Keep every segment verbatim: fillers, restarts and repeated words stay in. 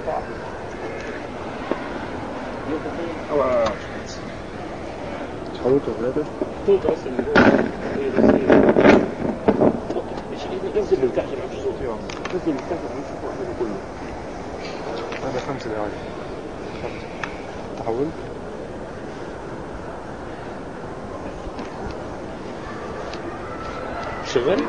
أو تحوطه هذا تحوطه بس ينزل من تحت العشر صوت ينزل من تحت العشر صوت كله. هذا خمسة دقائق تحول شغل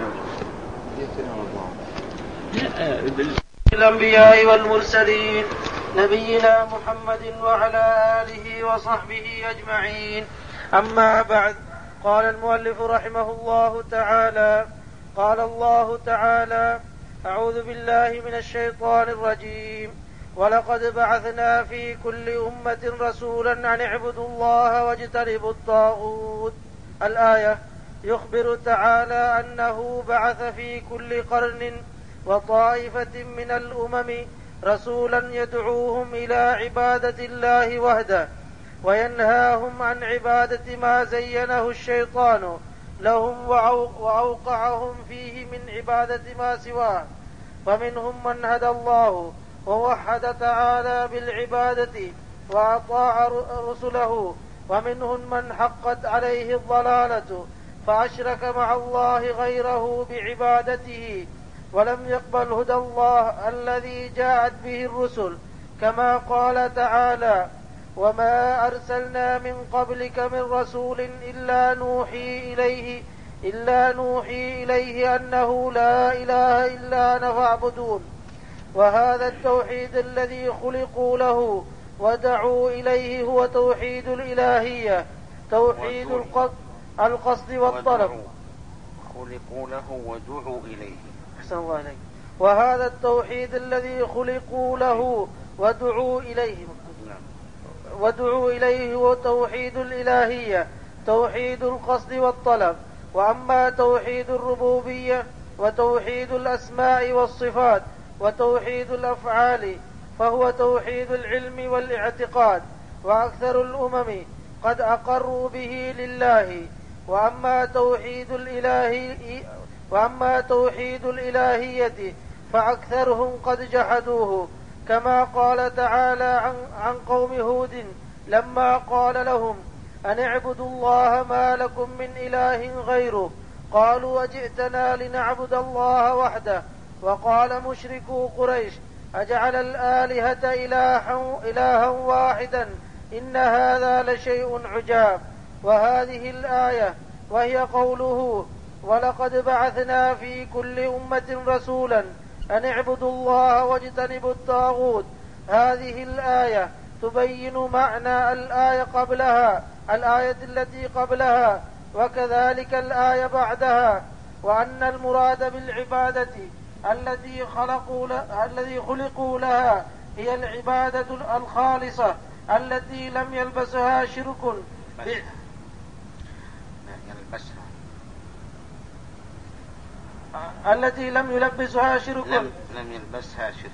الأنبياء والمرسلين نبينا محمد وعلى آله وصحبه أجمعين. أما بعد، قال المؤلف رحمه الله تعالى: قال الله تعالى: أعوذ بالله من الشيطان الرجيم: ولقد بعثنا في كل أمة رسولا أن اعبدوا الله واجتنبوا الطاغوت. الآية. يخبر تعالى أنه بعث في كل قرن وطائفة من الأمم رسولا يدعوهم إلى عبادة الله وحده وينهاهم عن عبادة ما زينه الشيطان لهم وأوقعهم فيه من عبادة ما سواه. فمنهم من هدى الله ووحد تعالى بالعبادة وأطاع رسله، ومنهم من حقت عليه الضلالة فأشرك مع الله غيره بعبادته ولم يقبل هدى الله الذي جاءت به الرسل، كما قال تعالى: وما أرسلنا من قبلك من رسول إلا نوحي إليه إلا نوحي إليه أنه لا إله إلا أنا فاعبدون. وهذا التوحيد الذي خلقوا له ودعوا إليه هو توحيد الإلهية، توحيد القصد والطلب. خلقوا له ودعوا إليه. أحسن الله عليك. وهذا التوحيد الذي خلقوا له ودعوا إليه ودعوا إليه هو توحيد الإلهية، توحيد القصد والطلب. وأما توحيد الربوبية وتوحيد الأسماء والصفات وتوحيد الأفعال فهو توحيد العلم والاعتقاد، وأكثر الأمم قد أقروا به لله. وأما توحيد الإلهي وأما توحيد الإلهية فأكثرهم قد جحدوه، كما قال تعالى عن, عن قوم هود لما قال لهم: أن اعبدوا الله ما لكم من إله غيره، قالوا: أجئتنا لنعبد الله وحده. وقال مشركو قريش: أجعل الآلهة إلها, إلها واحدا إن هذا لشيء عجاب. وهذه الآية وهي قوله: ولقد بعثنا في كل أمة رسولا أن اعبدوا الله واجتنبوا الطاغوت. هذه الآية تبين معنى الآية قبلها الآية التي قبلها وكذلك الآية بعدها، وأن المراد بالعبادة التي خلقوا الذي خلقوا لها هي العبادة الخالصة التي لم يلبسها شرك التي لم يلبسها شرك لم, لم يلبسها شرك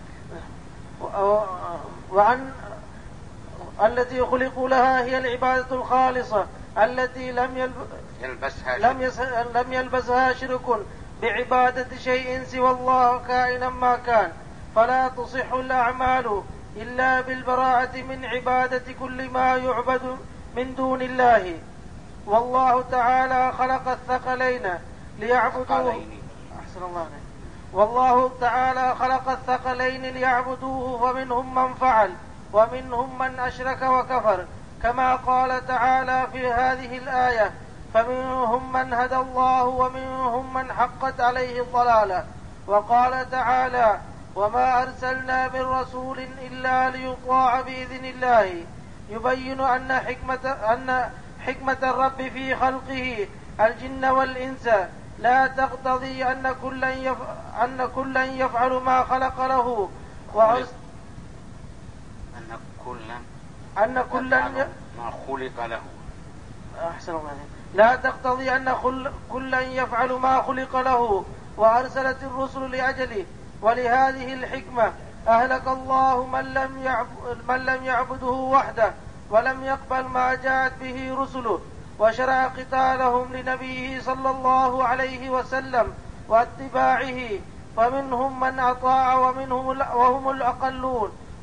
وعن التي خلقوا لها هي العبادة الخالصة التي لم يلبسها لم, يس... لم يلبسها شرك بعبادة شيء سوى الله كائنا ما كان. فلا تصح الأعمال إلا بالبراءة من عبادة كل ما يعبد من دون الله. والله تعالى خلق الثقلين ليعبدوه أحسن الله عليك. والله تعالى خلق الثقلين ليعبدوه، فمنهم من فعل ومنهم من أشرك وكفر، كما قال تعالى في هذه الآية: فمنهم من هدى الله ومنهم من حقت عليه الضلالة. وقال تعالى: وما أرسلنا من رسول إلا ليطاع بإذن الله. يبين أن حكمة, أن حكمة الرب في خلقه الجن والإنس لا تقتضي أن كلا يفعل, أن كلا يفعل ما خلق له وعز أن كلا أن كلا ما خلق له أحسن الله لا تقتضي أن كلا يفعل ما خلق له، وأرسلت الرسل لأجله. ولهذه الحكمة أهلك الله من لم يعبد من لم يعبده وحده ولم يقبل ما جاءت به رسله، وشرع قتالهم لنبيه صلى الله عليه وسلم واتباعه. فمنهم من أطاع ومنهم وهم الأقلون،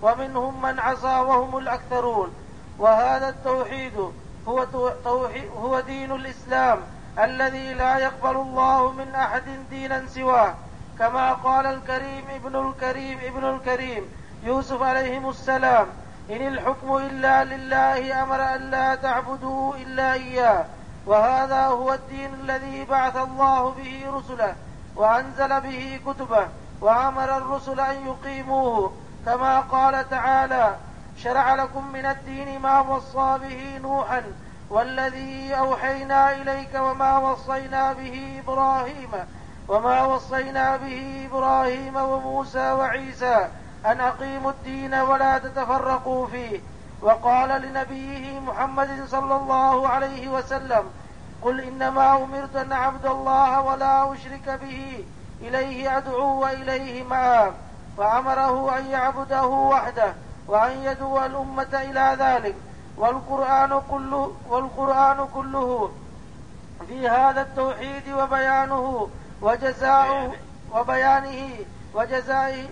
ومنهم من عصى وهم الأكثرون. وهذا التوحيد هو, توحيد هو دين الإسلام الذي لا يقبل الله من أحد دينا سواه، كما قال الكريم ابن الكريم ابن الكريم يوسف عليه السلام: إن الحكم إلا لله أمر أن لا تعبدوا إلا إياه. وهذا هو الدين الذي بعث الله به رسله وأنزل به كتبه وأمر الرسل أن يقيموه، كما قال تعالى: شرع لكم من الدين ما وصى به نوحا والذي أوحينا إليك وما وصينا به إبراهيم وما وصينا به إبراهيم وموسى وعيسى أن أقيموا الدين ولا تتفرقوا فيه. وقال لنبيه محمد صلى الله عليه وسلم: قل إنما أمرت أن أعبد الله ولا أشرك به، إليه أدعو وإليه مآب. فأمره أن يعبده وحده وأن يدعو الأمة إلى ذلك. والقرآن كله, والقرآن كله في هذا التوحيد وبيانه وجزاؤه وبيانه وجزائه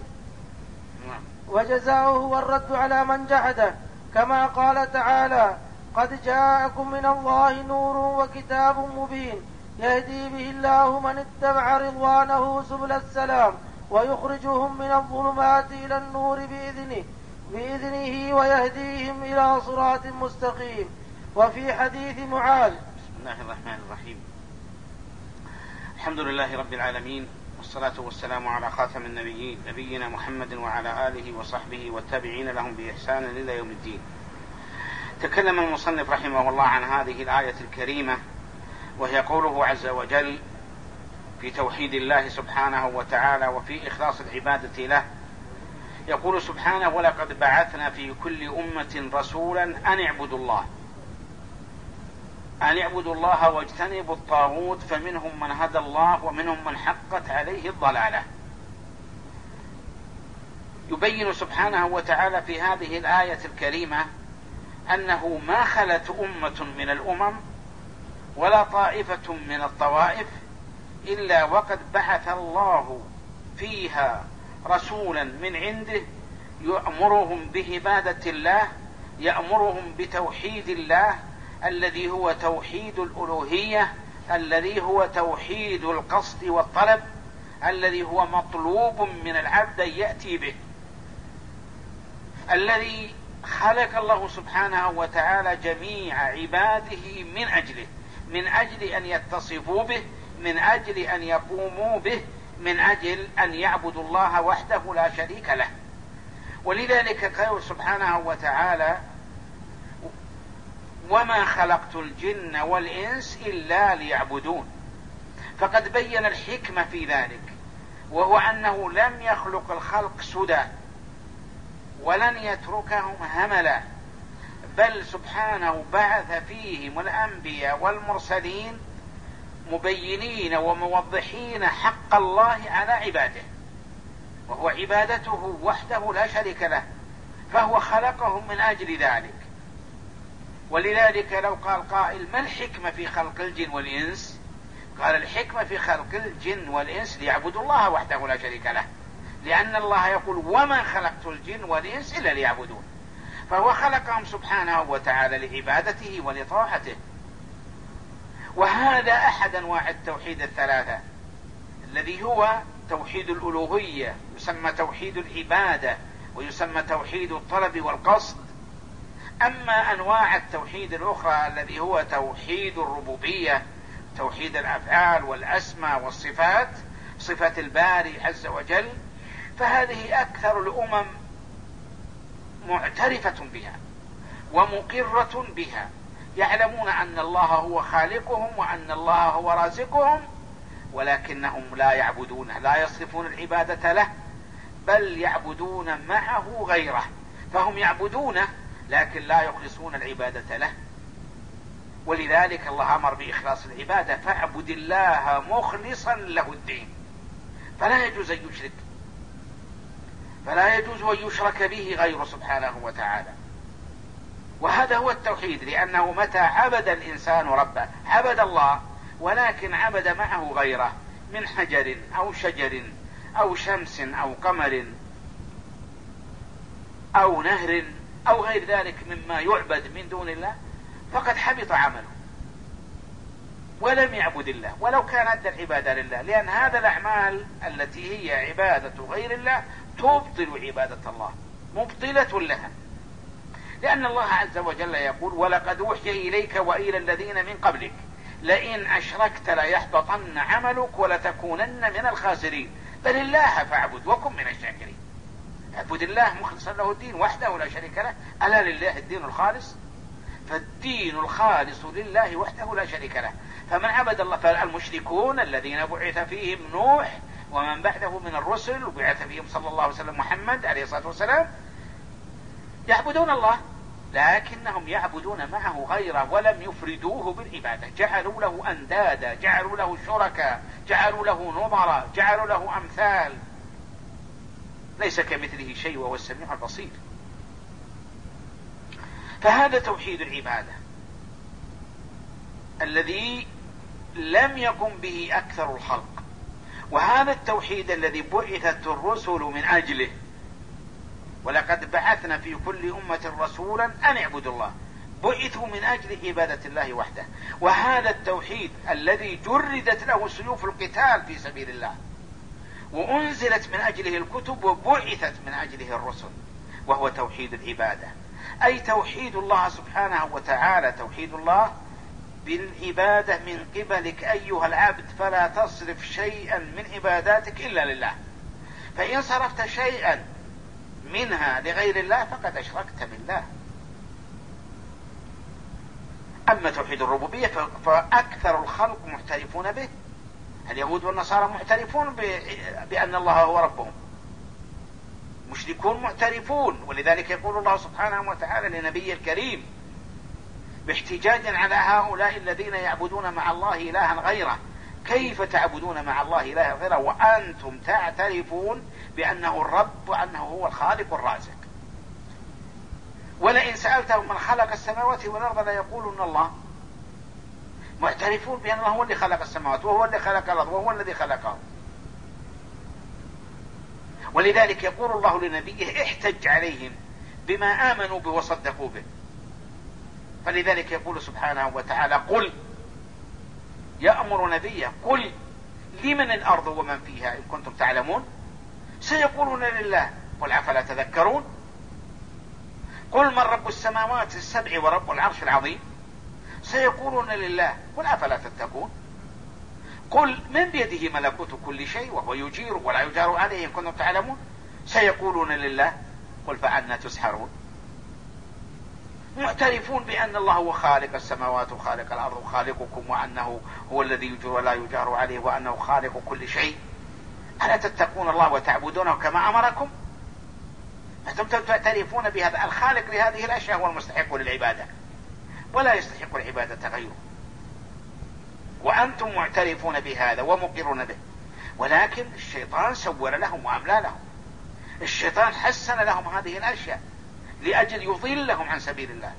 وجزاؤه والرد على من جحده، كما قال تعالى: قد جاءكم من الله نور وكتاب مبين يهدي به الله من اتبع رضوانه سبل السلام ويخرجهم من الظلمات إلى النور بإذنه, بإذنه ويهديهم إلى صراط مستقيم. وفي حديث معاذ: بسم الله الرحمن الرحيم. الحمد لله رب العالمين، والصلاة والسلام على خاتم النبيين نبينا محمد وعلى آله وصحبه والتابعين لهم بإحسان إلى يوم الدين. تكلم المصنف رحمه الله عن هذه الآية الكريمة، وهي قوله عز وجل في توحيد الله سبحانه وتعالى وفي إخلاص العبادة له. يقول سبحانه: ولقد بعثنا في كل أمة رسولا أن اعبدوا الله أن اعبدوا الله واجتنبوا الطاغوت فمنهم من هدى الله ومنهم من حقت عليه الضلالة. يبين سبحانه وتعالى في هذه الآية الكريمة أنه ما خلت أمة من الأمم ولا طائفة من الطوائف إلا وقد بعث الله فيها رسولا من عنده يأمرهم بعبادة الله، يأمرهم بتوحيد الله الذي هو توحيد الألوهية، الذي هو توحيد القصد والطلب، الذي هو مطلوب من العبد يأتي به، الذي خلق الله سبحانه وتعالى جميع عباده من أجله، من أجل أن يتصفوا به، من أجل أن يقوموا به، من أجل أن يعبدوا الله وحده لا شريك له. ولذلك قال سبحانه وتعالى: وما خلقت الجن والإنس إلا ليعبدون. فقد بين الحكمة في ذلك، وهو أنه لم يخلق الخلق سدى ولن يتركهم هملا، بل سبحانه بعث فيهم الأنبياء والمرسلين مبينين وموضحين حق الله على عباده، وهو عبادته وحده لا شريك له، فهو خلقهم من أجل ذلك. ولذلك لو قال قائل: ما الحكمة في خلق الجن والإنس؟ قال: الحكمة في خلق الجن والإنس ليعبدوا الله وحده لا شريك له، لأن الله يقول: وما خلقت الجن والإنس إلا ليعبدون. فهو خلقهم سبحانه وتعالى لعبادته ولطاعته. وهذا أحد أنواع التوحيد الثلاثة، الذي هو توحيد الألوهية، يسمى توحيد العبادة، ويسمى توحيد الطلب والقصد. أما أنواع التوحيد الأخرى الذي هو توحيد الربوبية، توحيد الأفعال والأسماء والصفات، صفة الباري عز وجل، فهذه أكثر الأمم معترفة بها ومقرة بها، يعلمون أن الله هو خالقهم وأن الله هو رازقهم، ولكنهم لا يعبدونه، لا يصرفون العبادة له، بل يعبدون معه غيره. فهم يعبدونه لكن لا يخلصون العبادة له. ولذلك الله أمر بإخلاص العبادة: فاعبد الله مخلصا له الدين. فلا يجوز أن يشرك، فلا يجوز أن يشرك به غيره سبحانه وتعالى. وهذا هو التوحيد، لأنه متى عبد الإنسان ربه عبد الله، ولكن عبد معه غيره من حجر أو شجر أو شمس أو قمر أو نهر أو غير ذلك مما يعبد من دون الله فقد حبط عمله ولم يعبد الله ولو كان أدى العبادة لله، لأن هذا الأعمال التي هي عبادة غير الله تبطل عبادة الله، مبطلة لها، لأن الله عز وجل يقول: ولقد أوحي إليك وإلى الذين من قبلك لئن أشركت ليحبطن عملك ولتكونن من الخاسرين، بل الله فاعبد وكن من الشاكرين. اعبد الله مخلصا له الدين وحده لا شريك له، ألا لله الدين الخالص؟ فالدين الخالص لله وحده لا شريك له. فمن عبد الله، فالمشركون الذين بعث فيهم نوح ومن بعده من الرسل وبعث فيهم صلى الله عليه وسلم محمد عليه الصلاة والسلام يعبدون الله، لكنهم يعبدون معه غيره ولم يفردوه بالعبادة، جعلوا له أندادا، جعلوا له شركاء، جعلوا له نظراء، جعلوا له أمثال، ليس كمثله شيء وهو السميع البصير. فهذا توحيد العبادة الذي لم يقم به أكثر الخلق، وهذا التوحيد الذي بعثت الرسل من أجله. ولقد بعثنا في كل أمة رسولا أن اعبدوا الله، بعثوا من أجل عبادة الله وحده. وهذا التوحيد الذي جردت له سيوف القتال في سبيل الله وأنزلت من أجله الكتب وبعثت من أجله الرسل، وهو توحيد العبادة، أي توحيد الله سبحانه وتعالى، توحيد الله بالعبادة من قبلك أيها العبد، فلا تصرف شيئا من عباداتك إلا لله، فإن صرفت شيئا منها لغير الله فقد أشركت بالله. أما توحيد الربوبية فأكثر الخلق محترفون به، اليهود والنصارى معترفون بأن الله هو ربهم، مشركون معترفون، ولذلك يقول الله سبحانه وتعالى لنبي الكريم باحتجاجا على هؤلاء الذين يعبدون مع الله إلها غيره: كيف تعبدون مع الله إلها غيره وأنتم تعترفون بأنه الرب وأنه هو الخالق الرازق؟ ولئن سألتهم من خلق السماوات والأرض ليقولون الله، معترفون بأن الله هو اللي خلق السماوات وهو اللي خلق الأرض وهو الذي خلقه. ولذلك يقول الله لنبيه: احتج عليهم بما آمنوا به وصدقوا به. فلذلك يقول سبحانه وتعالى: قل، يأمر نبيه: قل لمن الأرض ومن فيها إن كنتم تعلمون، سيقولون لله، قل أفلا تذكرون. قل من رب السماوات السبع ورب العرش العظيم، سيقولون لله، قل أفلا تتقون. قل من بيده ملكوت كل شيء وهو يجير ولا يجار عليه إن كنتم تعلمون، سيقولون لله، قل فأنى تسحرون. معترفون بأن الله هو خالق السماوات وخالق الأرض وخالقكم، وأنه هو الذي يجير ولا يجار عليه، وأنه خالق كل شيء. ألا تتقون الله وتعبدونه كما أمركم؟ أنتم تعترفون بهذا الخالق لهذه الأشياء هو المستحق للعبادة، ولا يستحق العبادة غيره، وأنتم معترفون بهذا ومقرون به. ولكن الشيطان سول لهم وأملى لهم، الشيطان حسن لهم هذه الأشياء لأجل يضلهم عن سبيل الله،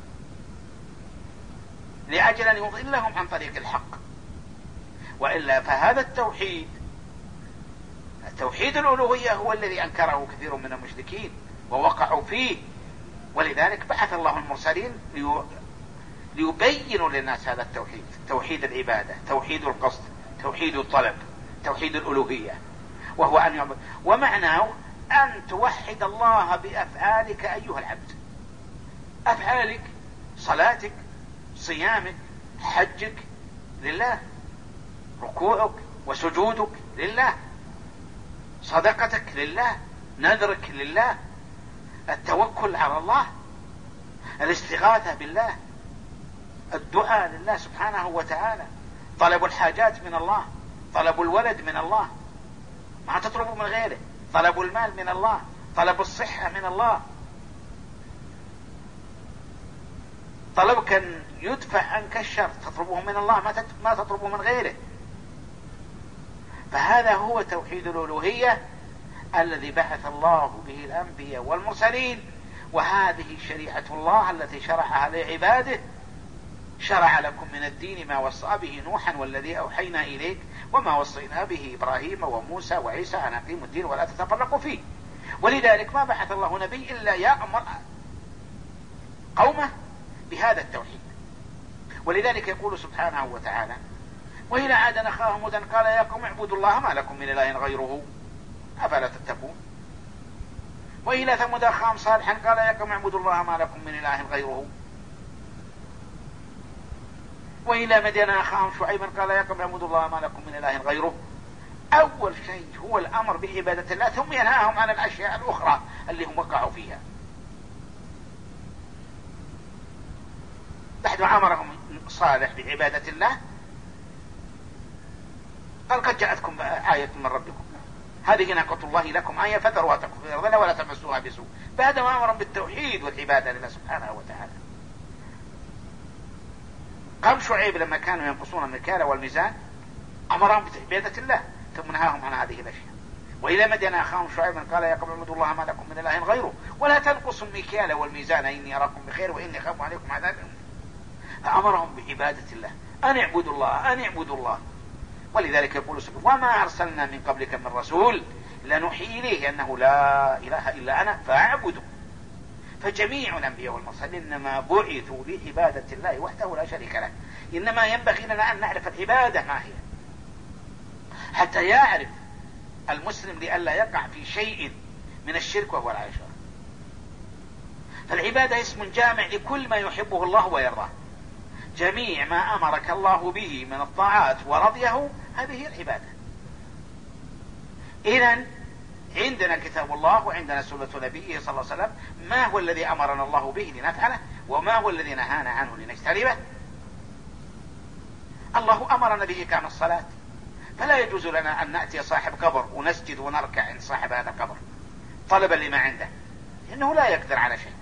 لأجل أن يضلهم عن طريق الحق. وإلا فهذا التوحيد، توحيد الألوهية، هو الذي أنكره كثير من المشركين ووقعوا فيه. ولذلك بعث الله المرسلين ليبينوا للناس هذا التوحيد، توحيد العبادة، توحيد القصد، توحيد الطلب، توحيد الألوهية، وهو أن يعبد. ومعناه أن توحد الله بأفعالك أيها العبد، أفعالك، صلاتك، صيامك، حجك لله، ركوعك وسجودك لله، صدقتك لله، نذرك لله، التوكل على الله، الاستغاثة بالله، الدعاء لله سبحانه وتعالى، طلب الحاجات من الله، طلب الولد من الله، ما تطلبوا من غيره، طلب المال من الله، طلب الصحة من الله، طلبك أن يدفع عنك الشر تطلبه من الله، ما تطلبه من غيره. فهذا هو توحيد الألوهية الذي بعث الله به الأنبياء والمرسلين، وهذه شريعة الله التي شرعها لعباده. شرع لكم من الدين ما وصى به نوحا والذي أوحينا إليك وما وصينا به إبراهيم وموسى وعيسى أن أقيموا الدين ولا تتفرقوا فيه. ولذلك ما بعث الله نبي إلا يأمر قومه بهذا التوحيد. ولذلك يقول سبحانه وتعالى: وإلى عاد أخاهم هودا قال يا قوم اعبدوا الله ما لكم من إله غيره أفلا تتقون. وإلى ثمود أخاهم صالحا قال يا قوم اعبدوا الله ما لكم من إله غيره. وإلى مدين أخاهم شعيبا قال يا قوم اعبدوا الله ما لكم من إله غيره. أول شيء هو الأمر بعبادة الله، ثم ينهاهم عن الأشياء الأخرى اللي هم وقعوا فيها. بعد ما أمرهم صالح بعبادة الله قال قد جاءتكم آية من ربكم هذه ناقة الله لكم آية فذروها تأكل في الأرض ولا تمسوها بسوء. بعد ما أمرهم بالتوحيد والعبادة لله سبحانه وتعالى. قام شعيب لما كانوا ينقصون المكيال والميزان أمرهم بعبادة الله ثم نهاهم عن هذه الأشياء. وإلى مدين أخاهم شعيبا قال يا قوم اعبدوا الله ما لكم من إله غيره ولا تنقصوا المكيال والميزان إني أراكم بخير وإني أخاف عليكم عذاب. أمرهم بعبادة الله، أن اعبدوا الله أن اعبدوا الله. ولذلك يقول سبحانه: وما أرسلنا من قبلك من رسول لنوحي إليه أنه لا إله إلا أنا فاعبدوا. فجميع الأنبياء والمرسلين إنما بعثوا لعبادة الله وحده لا شريك له. إنما ينبغي لنا أن نعرف العبادة ما هي، حتى يعرف المسلم لئلا يقع في شيء من الشرك وهو لا يشعر. فالعبادة اسم جامع لكل ما يحبه الله ويرضاه. جميع ما أمرك الله به من الطاعات ورضيه هذه هي العبادة. إذن عندنا كتاب الله وعندنا سنة نبيه صلى الله عليه وسلم ما هو الذي أمرنا الله به لنفعله وما هو الذي نهانا عنه لنجتنبه. الله أمرنا به كان الصلاة، فلا يجوز لنا أن نأتي صاحب قبر ونسجد ونركع عند صاحب هذا القبر طلبا لما عنده، لأنه لا يقدر على شيء.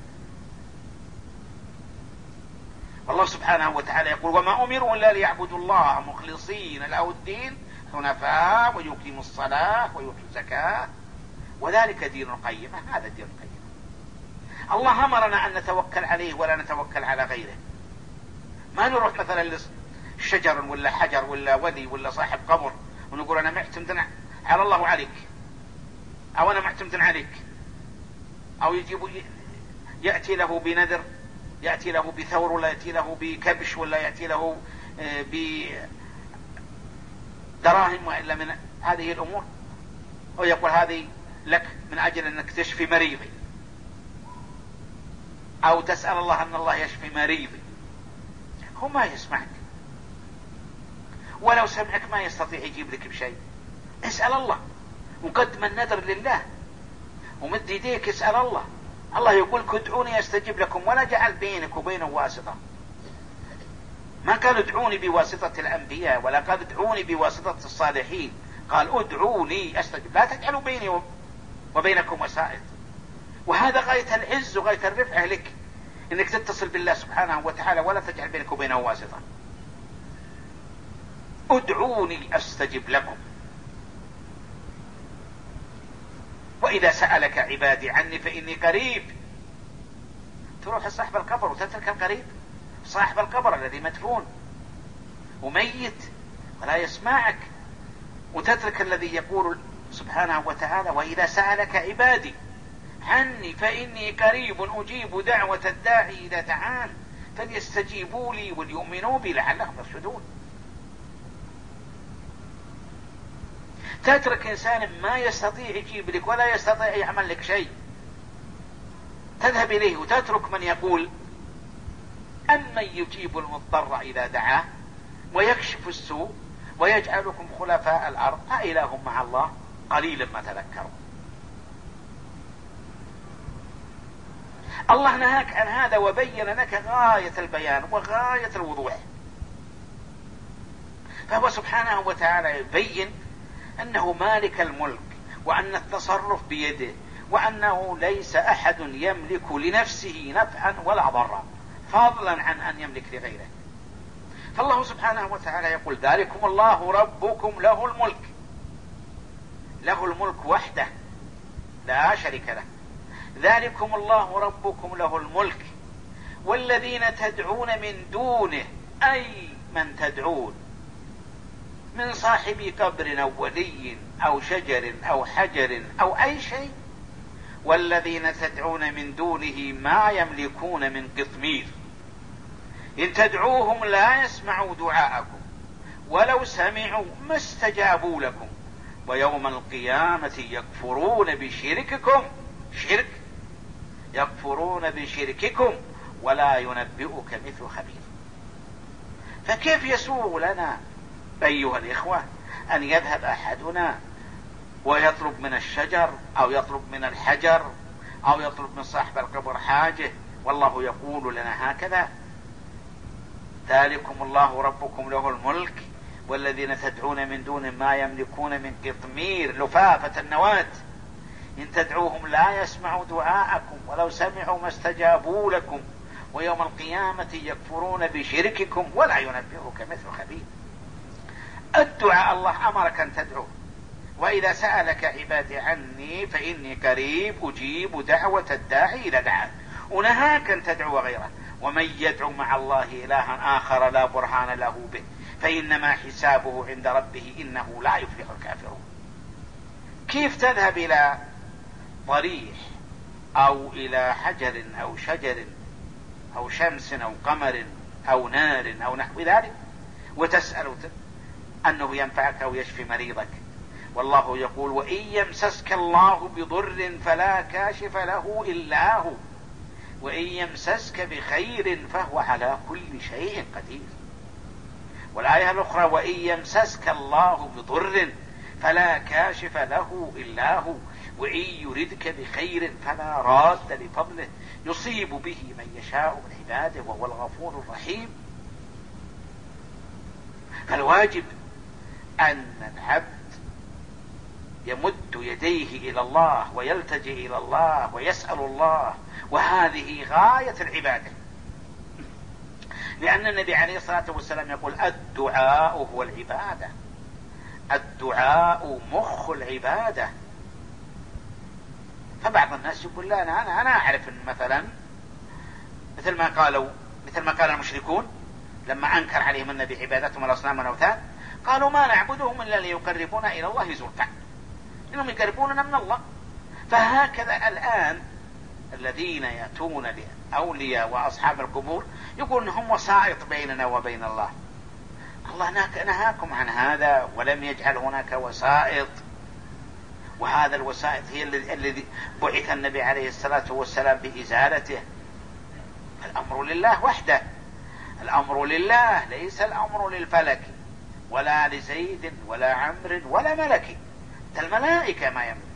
والله سبحانه وتعالى يقول: وما أمروا إلا ليعبدوا الله مخلصين له الدين حنفاء ويقيموا الصلاة ويؤتوا الزكاة وذلك دين القيم. هذا الدين القيم. الله أمرنا أن نتوكل عليه ولا نتوكل على غيره. ما نروح مثلا لشجر ولا حجر ولا ولي ولا صاحب قبر ونقول أنا معتمد على الله عليك أو أنا معتمد عليك، أو يجيب يأتي له بنذر، يأتي له بثور ولا يأتي له بكبش ولا يأتي له بدراهم وإلا من هذه الأمور، ويقول هذه لك من أجل أنك تشفي مريضي، أو تسأل الله أن الله يشفي مريضي. هو ما يسمعك، ولو سمعك ما يستطيع يجيب لك بشيء. اسأل الله وقدم النذر لله ومد يديك اسأل الله. الله يقول: ادعوني استجب لكم، ولا جعل بينك وبينه واسطة. ما قال ادعوني بواسطة الأنبياء ولا قال ادعوني بواسطة الصالحين، قال ادعوني استجب. لا تجعلوا بيني وبينكم وسائط. وهذا غاية العز وغاية الرفعة لك، انك تتصل بالله سبحانه وتعالى ولا تجعل بينك وبينه واسطة. ادعوني استجب لكم. وإذا سألك عبادي عني فإني قريب. تروح صاحب القبر وتترك القريب، صاحب القبر الذي مدفون وميت ولا يسمعك، وتترك الذي يقول سبحانه وتعالى: وإذا سألك عبادي عني فإني قريب أجيب دعوة الداعي إذا دعان فليستجيبوا لي وليؤمنوا بي لعلهم يرشدون. تترك إنسان ما يستطيع يجيب لك ولا يستطيع يعمل لك شيء، تذهب إليه وتترك من يقول: أمن يجيب المضطر إذا دعاه ويكشف السوء ويجعلكم خلفاء الأرض أإله مع الله قليلا ما تذكرون. الله نهاك عن هذا وبين لك غاية البيان وغاية الوضوح. فهو سبحانه وتعالى يبين أنه مالك الملك وأن التصرف بيده وأنه ليس أحد يملك لنفسه نفعا ولا ضرا فضلا عن أن يملك لغيره. فالله سبحانه وتعالى يقول: ذلكم الله ربكم له الملك. له الملك وحده لا شريك له. ذلكم الله ربكم له الملك والذين تدعون من دونه، أي من تدعون من صاحب قبر أو ولي أو شجر أو حجر أو أي شيء، والذين تدعون من دونه ما يملكون من قطمير إن تدعوهم لا يسمعوا دعاءكم ولو سمعوا ما استجابوا لكم ويوم القيامة يكفرون بشرككم شرك يكفرون بشرككم ولا ينبئك مثل خبير. فكيف يسوغ لنا أيها الإخوة أن يذهب أحدنا ويطلب من الشجر أو يطلب من الحجر أو يطلب من صاحب القبر حاجة والله يقول لنا هكذا ذلكم الله ربكم له الملك والذين تدعون من دون ما يملكون من قطمير لفافة النواة إن تدعوهم لا يسمعوا دعاءكم ولو سمعوا ما استجابوا لكم ويوم القيامة يكفرون بشرككم ولا ينبئك مثل خبير. الدعاء الله أمرك أن تدعو وإذا سألك عبادي عني فإني قريب أجيب دعوة الداعي إلى دعاء ونهاك أن تدعو غيره ومن يدعو مع الله إلها آخر لا برهان له به فإنما حسابه عند ربه إنه لا يفلح الكافرون. كيف تذهب إلى ضريح أو إلى حجر أو شجر أو شمس أو قمر أو نار أو نحو ذلك وتسأل أنه ينفعك أو يشفي مريضك والله يقول وإن يمسسك الله بضر فلا كاشف له إلا هو وإن يمسسك بخير فهو على كل شيء قدير. والآية الأخرى وإن يمسسك الله بضر فلا كاشف له إلا هو وإن يردك بخير فلا راد لفضله يصيب به من يشاء من عباده وهو الغفور الرحيم. فالواجب أن العبد يمد يديه إلى الله ويلتجئ إلى الله ويسأل الله وهذه غاية العبادة لأن النبي عليه الصلاة والسلام يقول الدعاء هو العبادة الدعاء مخ العبادة. فبعض الناس يقول لا أنا, أنا, أنا أعرف إن مثلا مثل ما قالوا مثل ما قال المشركون لما أنكر عليهم النبي عبادتهم الأصنام والأوثان قالوا ما نعبدهم إلا ليقربونا إلى الله زلفى إنهم يقربوننا من الله. فهكذا الآن الذين يأتون لأولياء وأصحاب القبور يقول هم وسائط بيننا وبين الله. الله نهاكم عن هذا ولم يجعل هناك وسائط وهذا الوسائط هي الذي بعث النبي عليه الصلاة والسلام بإزالته. الأمر لله وحده الأمر لله ليس الأمر للفلك ولا لزيد ولا عمرو ولا ملك الملائكة ما يملك.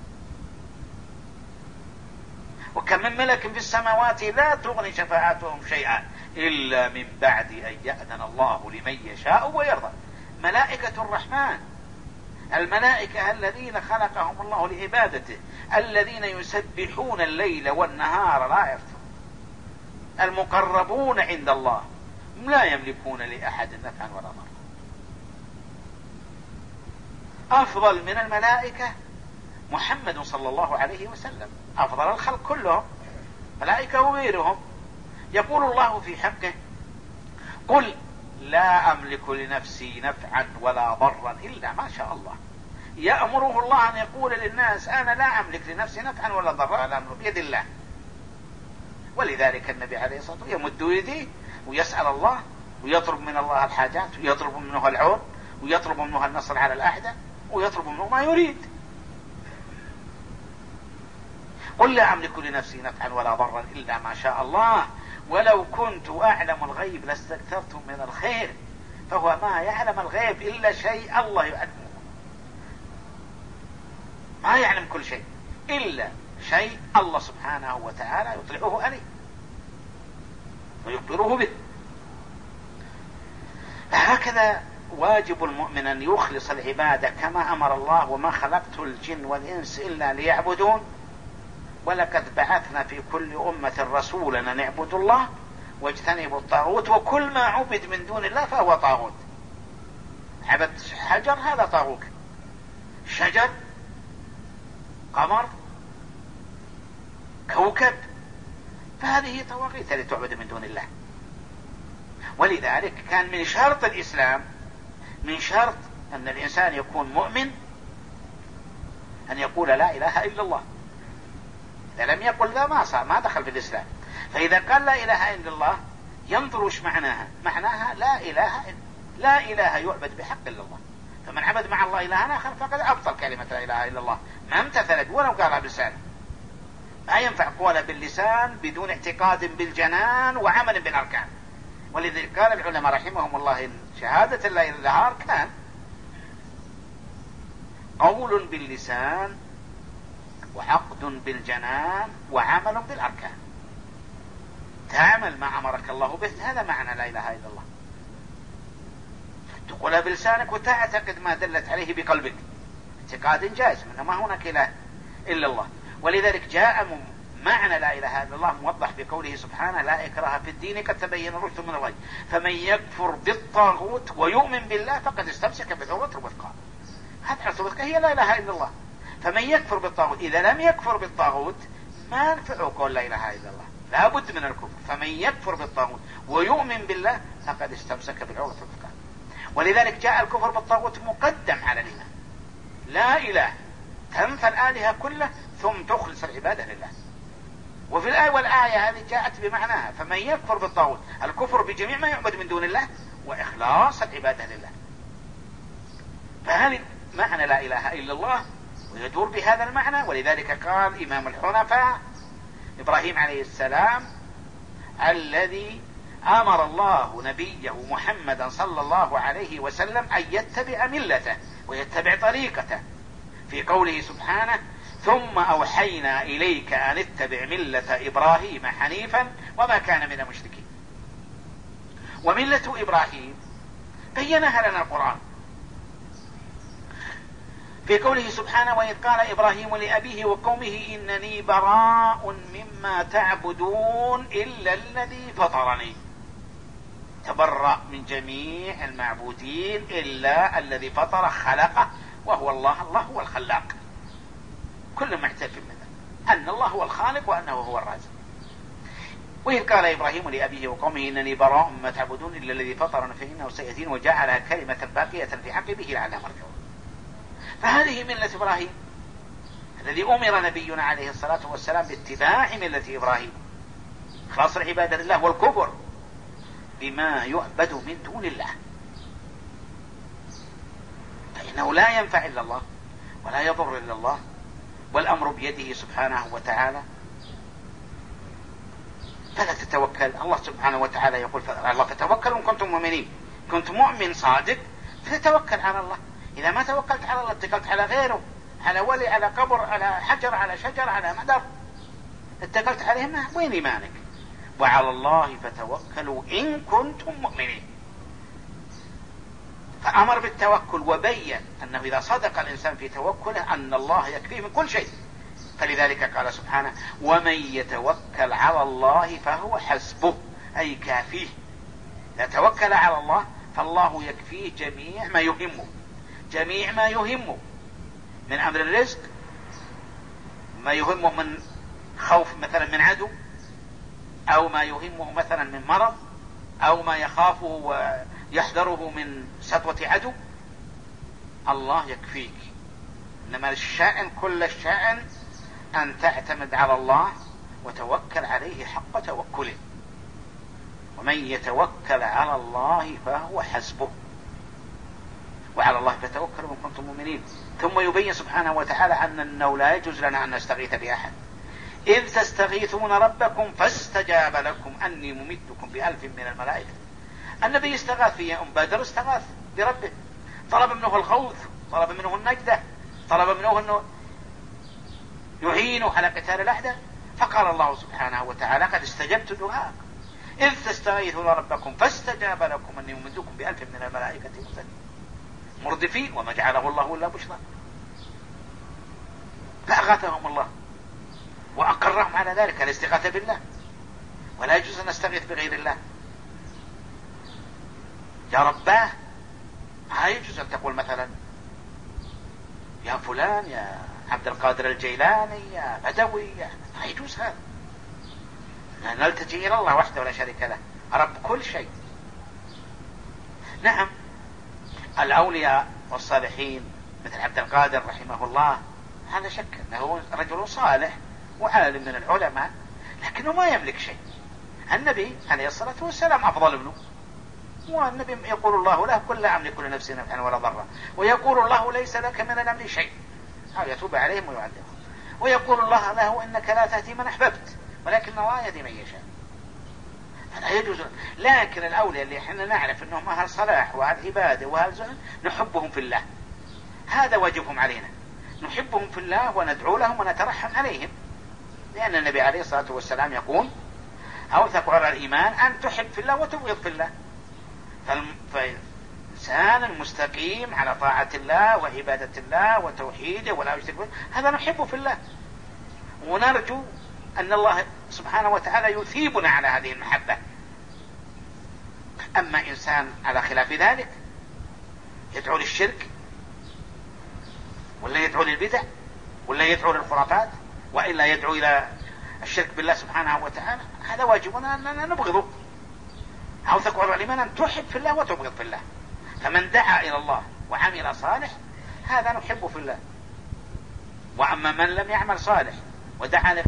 وكم من ملك في السماوات لا تغني شفاعتهم شيئا إلا من بعد أن يأذن الله لمن يشاء ويرضى. ملائكة الرحمن الملائكة الذين خلقهم الله لعبادته الذين يسبحون الليل والنهار لا يفترون المقربون عند الله لا يملكون لأحد نفعا ولا ضرا. أفضل من الملائكة محمد صلى الله عليه وسلم أفضل الخلق كلهم ملائكة وغيرهم. يقول الله في حقه قل لا أملك لنفسي نفعا ولا ضرا إلا ما شاء الله. يأمره الله أن يقول للناس أنا لا أملك لنفسي نفعا ولا ضرا الأمر بيد الله. ولذلك النبي عليه الصلاة والسلام يمد يديه ويسأل الله ويطلب من الله الحاجات ويطلب منه العون ويطلب منه النصر على الأعداء ويطلب منه ما يريد. قل لا أملك لنفسي نفعا ولا ضرا إلا ما شاء الله ولو كنت أعلم الغيب لاستكثرت من الخير فهو ما يعلم الغيب إلا شيء الله يعلمه. ما يعلم كل شيء إلا شيء الله سبحانه وتعالى يطلعه عليه ويخبره به. هكذا واجب المؤمن أن يخلص العبادة كما أمر الله وما خلقت الجن والإنس إلا ليعبدون ولقد بعثنا في كل أمة رسولا أن اعبدوا الله واجتنبوا الطاغوت وكل ما عبد من دون الله فهو طاغوت. عبد حجر هذا طاغوت شجر قمر كوكب فهذه طواغيت التي تعبد من دون الله. ولذلك كان من شرط الإسلام من شرط أن الإنسان يكون مؤمن أن يقول لا إله إلا الله إذا لم يقل ذا ما صار، ما دخل في الإسلام. فإذا قال لا إله إلا الله ينظر وش معناها. معناها لا إله إلا لا إله يعبد بحق إلا الله. فمن عبد مع الله إلها آخر فقد أبطل كلمة لا إله إلا الله، ما امتثلت ولو قالها بلسانه. ما ينفع قولها باللسان بدون اعتقاد بالجنان وعمل بالأركان. ولذلك قال العلماء رحمهم الله إن شهادة لا إله إلا الله أركان: قول باللسان وعقد بالجنان وعمل بالأركان. تعمل ما أمرك الله به، هذا معنى لا إله إلا الله. تقولها بلسانك وتعتقد ما دلت عليه بقلبك، اعتقاد جائز، منه ما هناك إله إلا الله. ولذلك جاء معنى لا إله إلا الله موضح في قوله سبحانه: لا إكراه في الدين قد تبين الرشد من الغي فمن يكفر بالطاغوت ويؤمن بالله فقد استمسك بالعروة الوثقى. هذه العروة الوثقى هي لا إله إلا الله. فمن يكفر بالطاغوت، إذا لم يكفر بالطاغوت ما نفعه قول لا إله إلا الله، لا بد من الكفر. فمن يكفر بالطاغوت ويؤمن بالله فقد استمسك بالعروة الوثقى. ولذلك جاء الكفر بالطاغوت مقدم على الإيمان. لا إله تنفى الآلهة كله ثم تخلص العبادة لله. وفي الآية والآية هذه جاءت بمعناها: فمن يكفر بالطاغوت، الكفر بجميع ما يعبد من دون الله وإخلاص العبادة لله. فهذه معنى لا إله إلا الله ويدور بهذا المعنى. ولذلك قال إمام الحنفاء إبراهيم عليه السلام الذي أمر الله نبيه محمدا صلى الله عليه وسلم أن يتبع ملته ويتبع طريقته في قوله سبحانه: ثم أوحينا إليك أن اتبع ملة إبراهيم حنيفا وما كان من المشركين. وملة إبراهيم بينها لنا القرآن في قوله سبحانه: وإذ قال إبراهيم لأبيه وقومه إنني براء مما تعبدون إلا الذي فطرني. تبرأ من جميع المعبودين إلا الذي فطر خلقه وهو الله. الله هو الخلاق، كل معترف منه أن الله هو الخالق وأنه هو الرازق. وإذ قال إبراهيم لأبيه وقومه إنني براء مما تعبدون إلا الذي فطرني فإنه سيهدين وجعلها كلمة باقية في عقبه لعلهم يرجعون. فهذه ملة إبراهيم الذي أمر نبينا عليه الصلاة والسلام باتباع ملة إبراهيم، خلاص العبادة لله والكفر بما يعبد من دون الله، فإنه لا ينفع إلا الله ولا يضر إلا الله والأمر بيده سبحانه وتعالى. فلا تتوكل. الله سبحانه وتعالى يقول: الله فتوكلوا إن كنتم مؤمنين. كنت مؤمن صادق فتوكل على الله. إذا ما توكلت على الله اتكلت على غيره، على ولي، على قبر، على حجر، على شجر، على مدر، اتكلت عليهم، وين إيمانك؟ وعلى الله فتوكلوا إن كنتم مؤمنين. فأمر بالتوكل وبين أنه إذا صدق الإنسان في توكله أن الله يكفيه من كل شيء. فلذلك قال سبحانه: ومن يتوكل على الله فهو حسبه، أي كافيه. إذا توكل على الله فالله يكفيه جميع ما يهمه، جميع ما يهمه من أمر الرزق، ما يهمه من خوف مثلا من عدو، أو ما يهمه مثلا من مرض، أو ما يخافه ويحذره من سطوة عدو. الله يكفيك. إنما الشأن كل الشأن أن تعتمد على الله وتوكل عليه حق توكله. ومن يتوكل على الله فهو حسبه وعلى الله فتوكلوا إن كنتم مؤمنين. ثم يبين سبحانه وتعالى أنه لا يجوز لنا أن نستغيث بأحد. إذ تستغيثون ربكم فاستجاب لكم أني ممدكم بألف من الملائكة. النبي استغاث في أم بدر، استغاث بربه، طلب منه الغوث، طلب منه النجدة، طلب منه أنه يعينه على قتال الأعداء. فقال الله سبحانه وتعالى: قد استجبت دعاء إذ تستغيثون ربكم فاستجاب لكم أني ممدكم بألف من الملائكة مردفين وما جعله الله إلا بشرى. فأغاثهم الله وأقرهم على ذلك الاستغاثة بالله. ولا يجوز أن نستغيث بغير الله. يا رباه، لا يجوز أن تقول مثلا يا فلان، يا عبد القادر الجيلاني، يا بدوي، يا... لا يجوز هذا. نلتجي إلى الله وحده ولا شريك له، رب كل شيء. نعم، الأولياء والصالحين مثل عبد القادر رحمه الله، هذا شك أنه رجل صالح وعالم من العلماء، لكنه ما يملك شيء. النبي عليه الصلاة والسلام أفضل منه، والنبي يقول الله له: قل لا أملك لنفسي نفعا ولا ضرا، ويقول الله: ليس لك من الأمر شيء، أو يتوب عليهم ويعذبهم، ويقول الله له: إنك لا تهدي من أحببت ولكن الله يهدي من يشاء. فلا يجوز. لكن الأولياء اللي احنا نعرف أنهم أهل صلاح وأهل عبادة وأهل زهد نحبهم في الله، هذا واجبهم علينا، نحبهم في الله وندعو لهم ونترحم عليهم، لأن النبي عليه الصلاة والسلام يقول: أوثق عرى الإيمان أن تحب في الله وتبغض في الله. فالإنسان المستقيم على طاعة الله وعبادة الله وتوحيده ولا يشرك به، هذا نحبه في الله، ونرجو أن الله سبحانه وتعالى يثيبنا على هذه المحبة. أما إنسان على خلاف ذلك يدعو للشرك، ولا يدعو للبدع، ولا يدعو للخرافات، وإلا يدعو إلى الشرك بالله سبحانه وتعالى، هذا واجبنا أننا نبغضه. أوثق عرى الإيمان أن تحب في الله وتبغض في الله. فمن دعا إلى الله وعمل صالح هذا نحبه في الله. وأما من لم يعمل صالح ودعا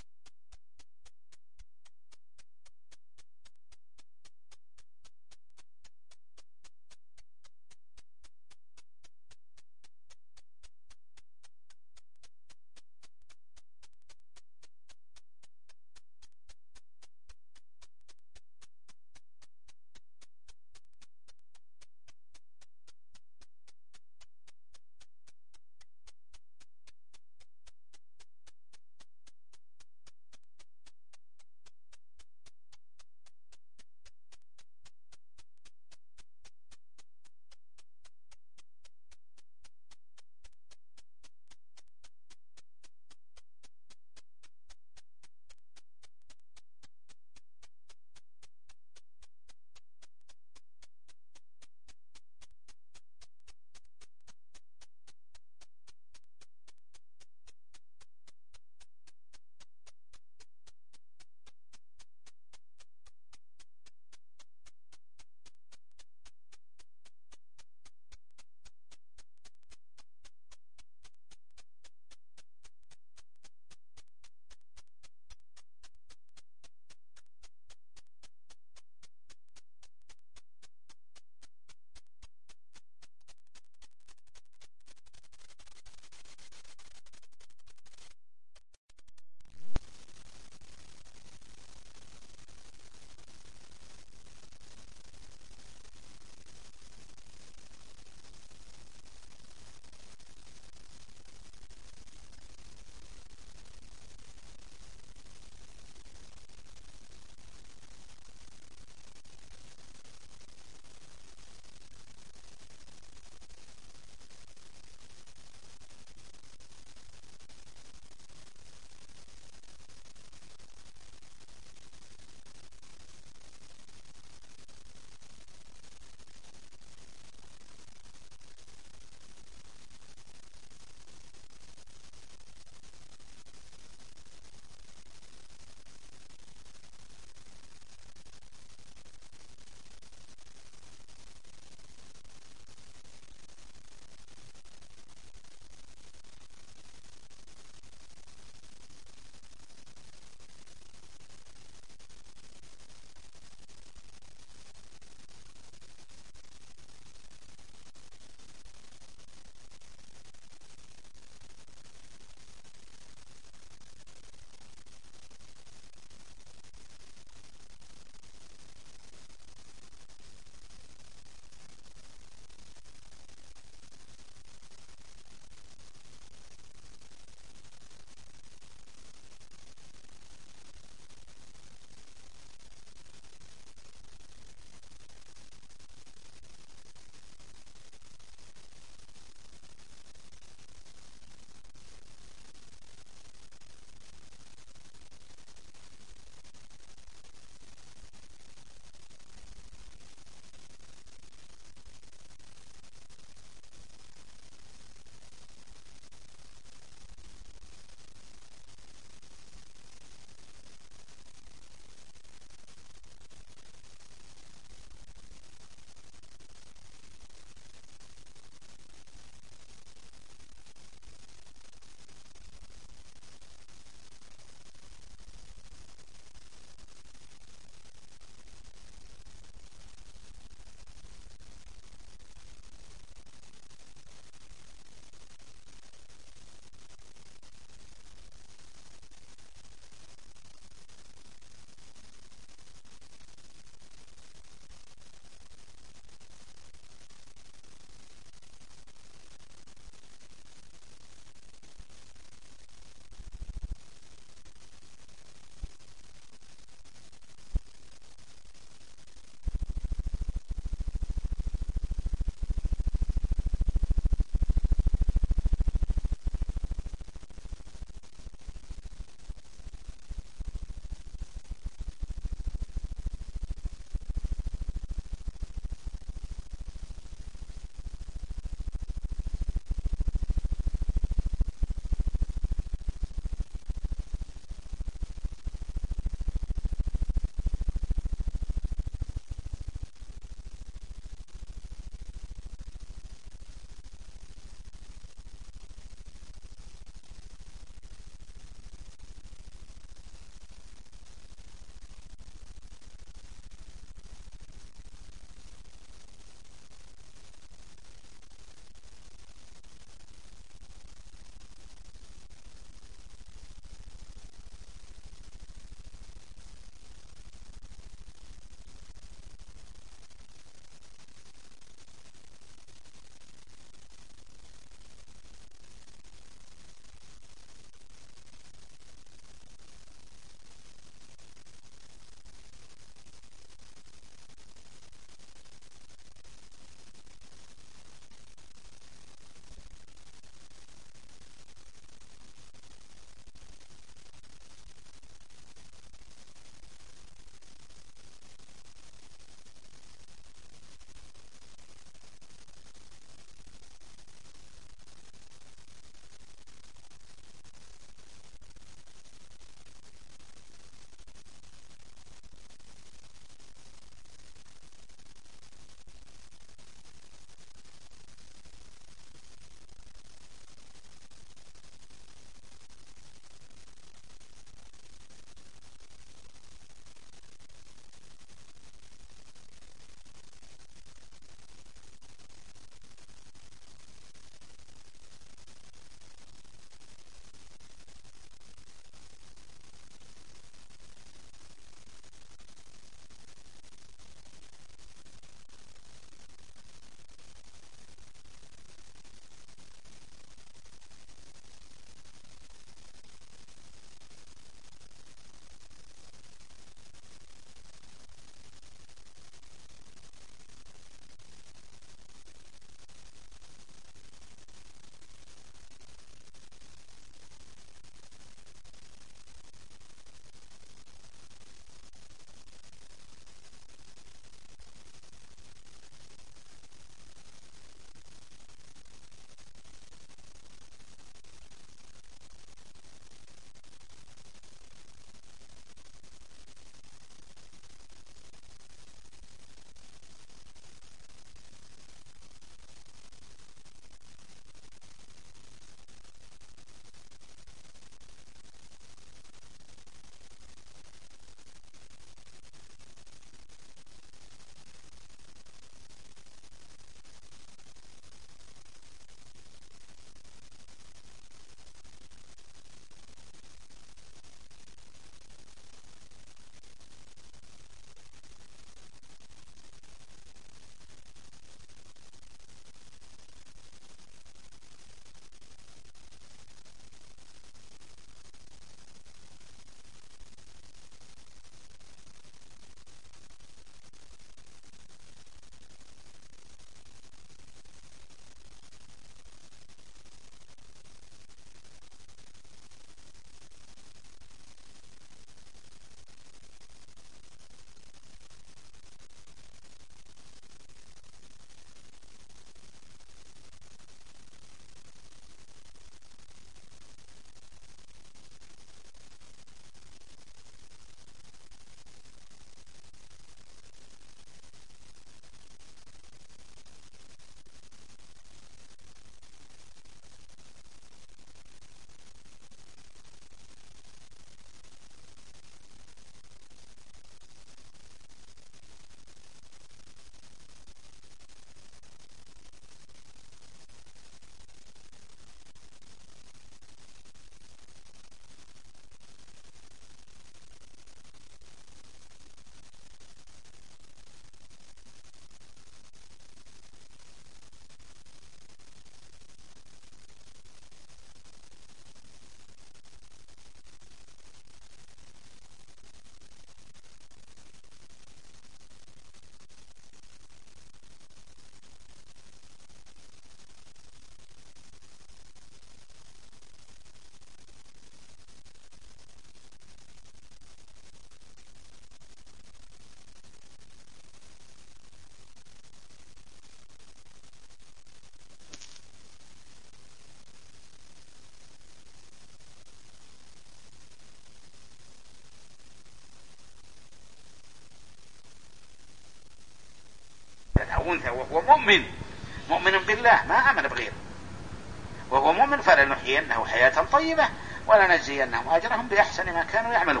أو أنثى وهو مؤمن مؤمن بالله ما آمن بغيره وهو مؤمن فلنحيينه حياة طيبة ولنجزينهم أجرهم بأحسن ما كانوا يعملون.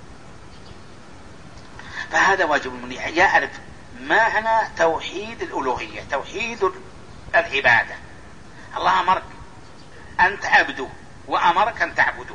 فهذا واجب المؤمن يعرف معنى توحيد الألوهية، توحيد العبادة. الله أمرك أن تعبده وأمرك أن تعبده.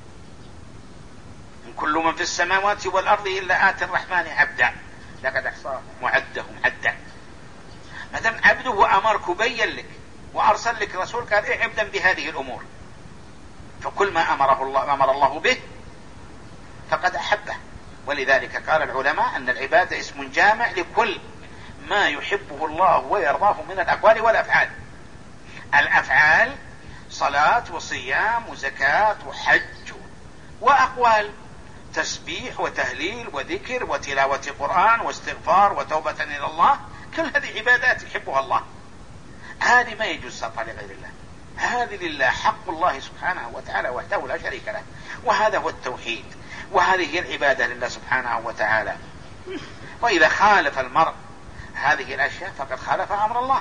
من كل من في السماوات والأرض إلا آتي الرحمن عبدا لقد أحصاهم وعدهم عدا. ما دام عبده وأمرك وبين لك وأرسل لك رسول قال إيه عبدا بهذه الأمور، فكل ما أمره الله أمر الله به فقد أحبه. ولذلك قال العلماء أن العبادة اسم جامع لكل ما يحبه الله ويرضاه من الأقوال والأفعال. الأفعال صلاة وصيام وزكاة وحج، وأقوال تسبيح وتهليل وذكر وتلاوة قرآن واستغفار وتوبة إلى الله، كل هذه عبادات يحبها الله. هذه ما يجوز صرفها لغير الله، هذه لله حق الله سبحانه وتعالى وحده لا شريك له، وهذا هو التوحيد، وهذه هي العبادة لله سبحانه وتعالى. وإذا خالف المرء هذه الأشياء فقد خالف أمر الله.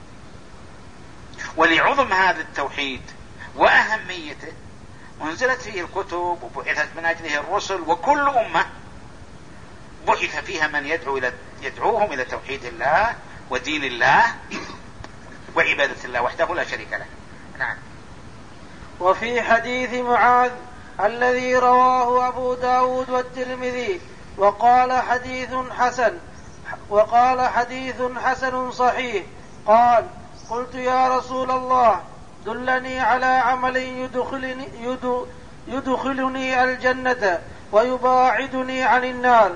ولعظم هذا التوحيد وأهميته أنزلت فيه الكتب وبعثت من أجله الرسل، وكل أمة بعث فيها من يدعو إلى يدعوهم إلى توحيد الله ودين الله وعبادة الله وحده لا شريك له. نعم. وفي حديث معاذ الذي رواه أبو داود والترمذي وقال حديث حسن وقال حديث حسن صحيح، قال: قلت يا رسول الله دلني على عمل يدخلني, يد يدخلني الجنة ويباعدني عن النار،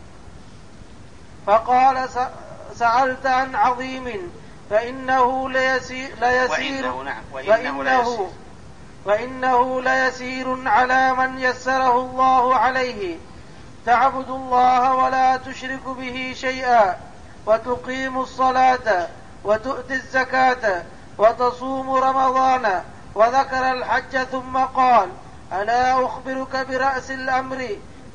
فقال: سألت عن عظيم فإنه ليسير, ليسير وإنه, نعم وإنه, ليسير. وإنه ليسير على من يسره الله عليه، تعبد الله ولا تشرك به شيئا، وتقيم الصلاة وتؤتي الزكاة وتصوم رمضان، وذكر الحج ثم قال: ألا أخبرك برأس الأمر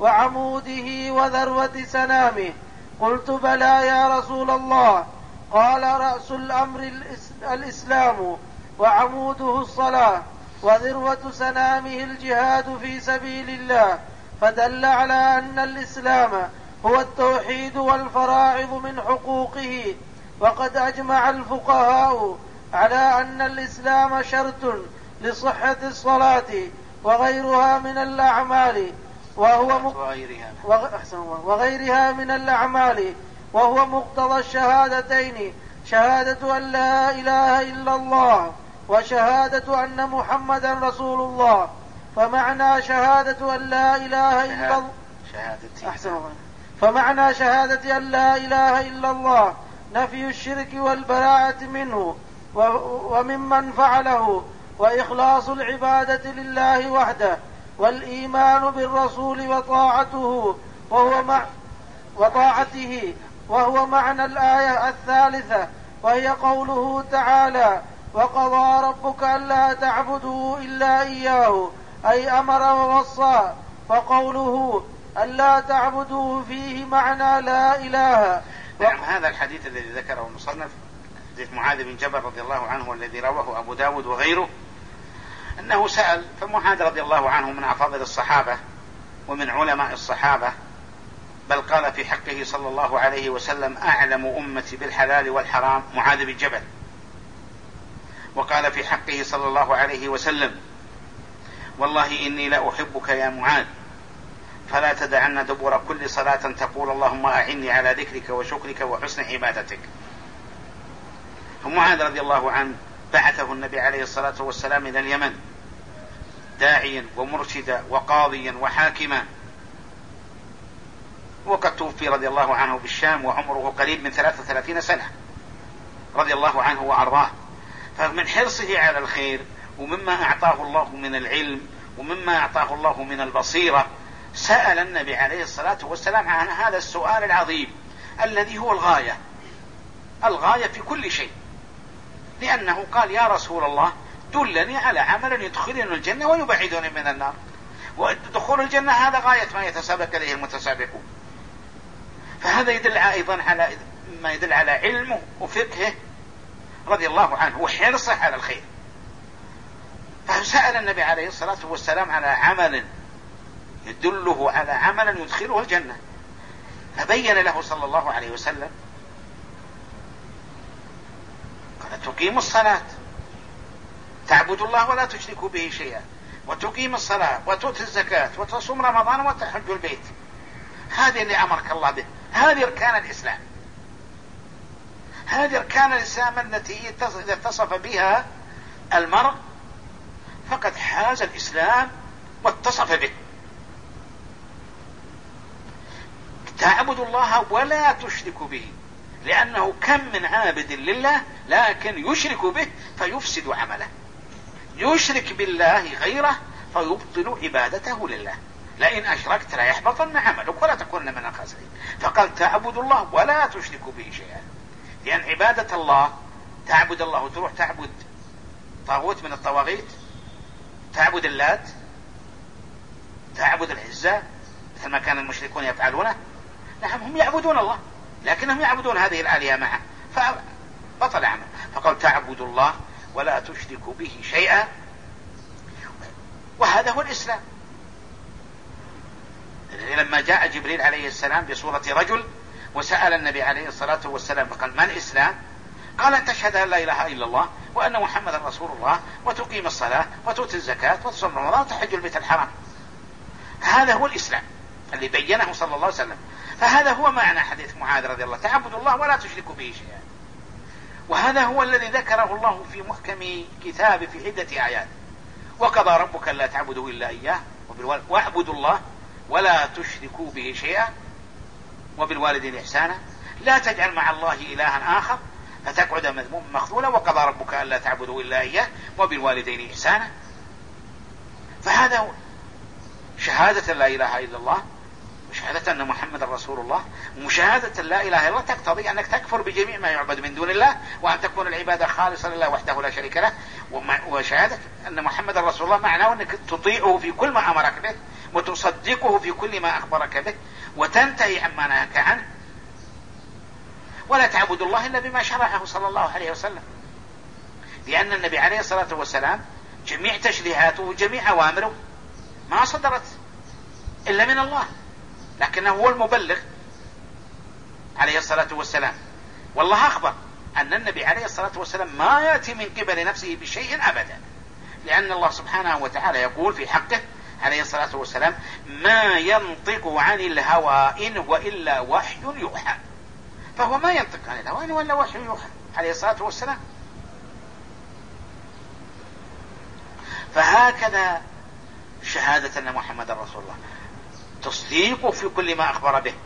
وعموده وذروة سنامه؟ قلت: بلى يا رسول الله. قال: رأس الأمر الإسلام، وعموده الصلاة، وذروة سنامه الجهاد في سبيل الله. فدل على أن الإسلام هو التوحيد والفرائض من حقوقه. وقد أجمع الفقهاء على أن الإسلام شرط لصحة الصلاة وغيرها من الأعمال، وهو وغيرها. وغيرها من الأعمال وهو مقتضى الشهادتين: شهادة أن لا إله إلا الله وشهادة أن محمدا رسول الله. فمعنى شهادة أن لا إله إلا الله أحسن فمعنى شهادة أن لا إله إلا الله نفي الشرك والبراءة منه وممن فعله، وإخلاص العبادة لله وحده، والإيمان بالرسول وطاعته وهو مع وطاعته وهو معنى الآية الثالثة، وهي قوله تعالى: وقضى ربك ألا تعبدوا إلا إياه، أي أمر ووصى. فقوله ألا تعبدوا فيه معنى لا إله. نعم. هذا الحديث الذي ذكره المصنف حديث معاذ بن جبل رضي الله عنه والذي رواه أبو داود وغيره، أنه سأل، فمعاذ رضي الله عنه من أفاضل الصحابة ومن علماء الصحابة، بل قال في حقه صلى الله عليه وسلم: أعلم أمتي بالحلال والحرام معاذ بن جبل. وقال في حقه صلى الله عليه وسلم: والله إني لأحبك يا معاذ، فلا تدعن دبر كل صلاة تقول اللهم أعني على ذكرك وشكرك وحسن عبادتك. فمعاذ رضي الله عنه بعثه النبي عليه الصلاة والسلام إلى اليمن داعيا ومرشدا وقاضيا وحاكما، وقد توفي رضي الله عنه بالشام وعمره قريب من ثلاثة وثلاثين سنة رضي الله عنه وأرضاه. فمن حرصه على الخير ومما أعطاه الله من العلم ومما أعطاه الله من البصيرة سأل النبي عليه الصلاة والسلام عن هذا السؤال العظيم الذي هو الغاية الغاية في كل شيء، لأنه قال: يا رسول الله دلني على عمل يدخلني الجنة ويبعدني من النار. ودخول الجنة هذا غاية ما يتسابق إليه المتسابقون. فهذا يدل أيضا على مما يدل على علمه وفقهه رضي الله عنه وحرصه على الخير. فسأل النبي عليه الصلاة والسلام على عمل يدله على عمل يدخله الجنة، فبين له صلى الله عليه وسلم قال تقيم الصلاة تعبد الله ولا تشرك به شيئا، وتقيم الصلاة وتؤتي الزكاة وتصوم رمضان وتحج البيت. هذه اللي أمرك الله به، هذه أركان الإسلام، هذه أركان الإسلام التي إذا اتصف بها المرء فقد حاز الإسلام واتصف به. تعبد الله ولا تشرك به، لأنه كم من عابد لله لكن يشرك به فيفسد عمله، يشرك بالله غيره فيبطل عبادته لله. لئن أشركت لا يحبطن عملك ولا تكون من الخاسرين. فقال تعبد الله ولا تشرك به شيئا، لأن عبادة الله تعبد الله وتروح تعبد طاغوت من الطواغيت، تعبد اللات، تعبد العزة مثل ما كان المشركون يفعلونه. نعم هم يعبدون الله لكنهم يعبدون هذه الآلهة معه فبطل عمل. فقال تعبد الله ولا تشرك به شيئا، وهذا هو الإسلام. لما جاء جبريل عليه السلام بصورة رجل وسأل النبي عليه الصلاة والسلام فقال ما الإسلام؟ قال أن تشهد أن لا إله إلا الله وأن محمدا رسول الله وتقيم الصلاة وتؤتي الزكاة وتصوم رمضان وتحج البيت الحرام. هذا هو الإسلام اللي بينه صلى الله عليه وسلم. فهذا هو معنى حديث معاذ رضي الله، تعبد الله ولا تشرك به شيئا. وهذا هو الذي ذكره الله في محكم كتابه في عدة آيات: وقضى ربك لا تعبدوا إلا إياه واعبدوا الله ولا تشركوا به شيئا وبالوالدين إحسانا لا تجعل مع الله إلها آخر فتقعد مذموما مخذولا وقضى ربك ألا تعبدوا إلا إياه وبالوالدين إحسانا. فهذا هو شهادة لا إله إلا الله وشهادة أن محمد رسول الله. ومشاهدة لا إله إلا الله تقتضي أنك تكفر بجميع ما يعبد من دون الله وأن تكون العبادة خالصة لله وحده لا شريك له. وشهادة أن محمد رسول الله معناه أنك تطيعه في كل ما أمرك به وتصدقه في كل ما أخبرك به وتنتهي عما نهاك عنه. ولا تعبد الله إلا بما شرعه صلى الله عليه وسلم، لأن النبي عليه الصلاة والسلام جميع تشريعاته وجميع أوامره ما صدرت إلا من الله، لكنه هو المبلغ عليه الصلاة والسلام. والله أخبر أن النبي عليه الصلاة والسلام ما يأتي من قبل نفسه بشيء أبدا، لأن الله سبحانه وتعالى يقول في حقه عليه الصلاة والسلام: ما ينطق عن الهوى إن هو إلا وحي يوحى. فهو ما ينطق عن الهوى إن هو إلا وحي يوحى عليه الصلاة والسلام. فهكذا شهادة أن محمد رسول الله، تصديقه في كل ما أخبر به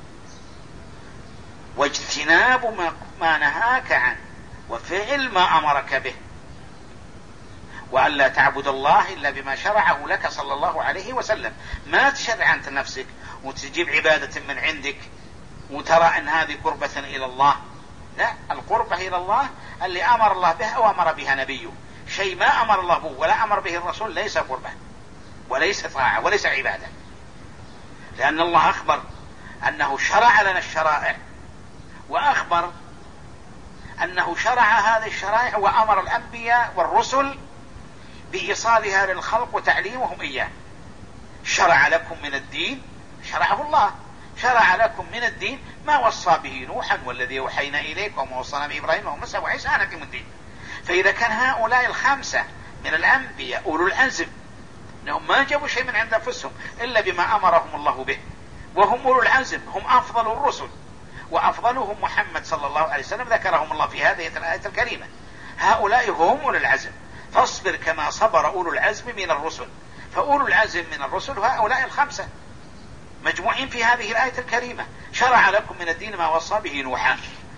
واجتناب ما, ما نهاك عنه وفعل ما أمرك به، وأن لا تعبد الله إلا بما شرعه لك صلى الله عليه وسلم. ما تشرع أنت نفسك وتجيب عبادة من عندك وترى أن هذه قربة إلى الله. لا، القربة إلى الله اللي أمر الله بها وأمر بها نبيه. شيء ما أمر الله به ولا أمر به الرسول ليس قربة وليس طاعة وليس عبادة، لأن الله أخبر أنه شرع لنا الشرائع، وأخبر أنه شرع هذه الشرائع وأمر الأنبياء والرسل بإيصالها للخلق وتعليمهم إياه. شرع لكم من الدين، شرعه الله، شرع لكم من الدين ما وصى به نوحا والذي أوحينا إليك وما وصانا بإبراهيم وموسى وعيسى أن أقيموا الدين. فإذا كان هؤلاء الخمسة من الأنبياء أولو العزم أنهم ما جابوا شيء من عند أنفسهم إلا بما أمرهم الله به، وهم أولو العزم، هم أفضل الرسل وأفضلهم محمد صلى الله عليه وسلم، ذكرهم الله في هذه الآية الكريمة. هؤلاء هم أولو العزم، فاصبر كما صبر أولو العزم من الرسل. فأولو العزم من الرسل هؤلاء الخمسة مجموعين في هذه الآية الكريمة. شرع لكم من الدين ما وصى به نوحا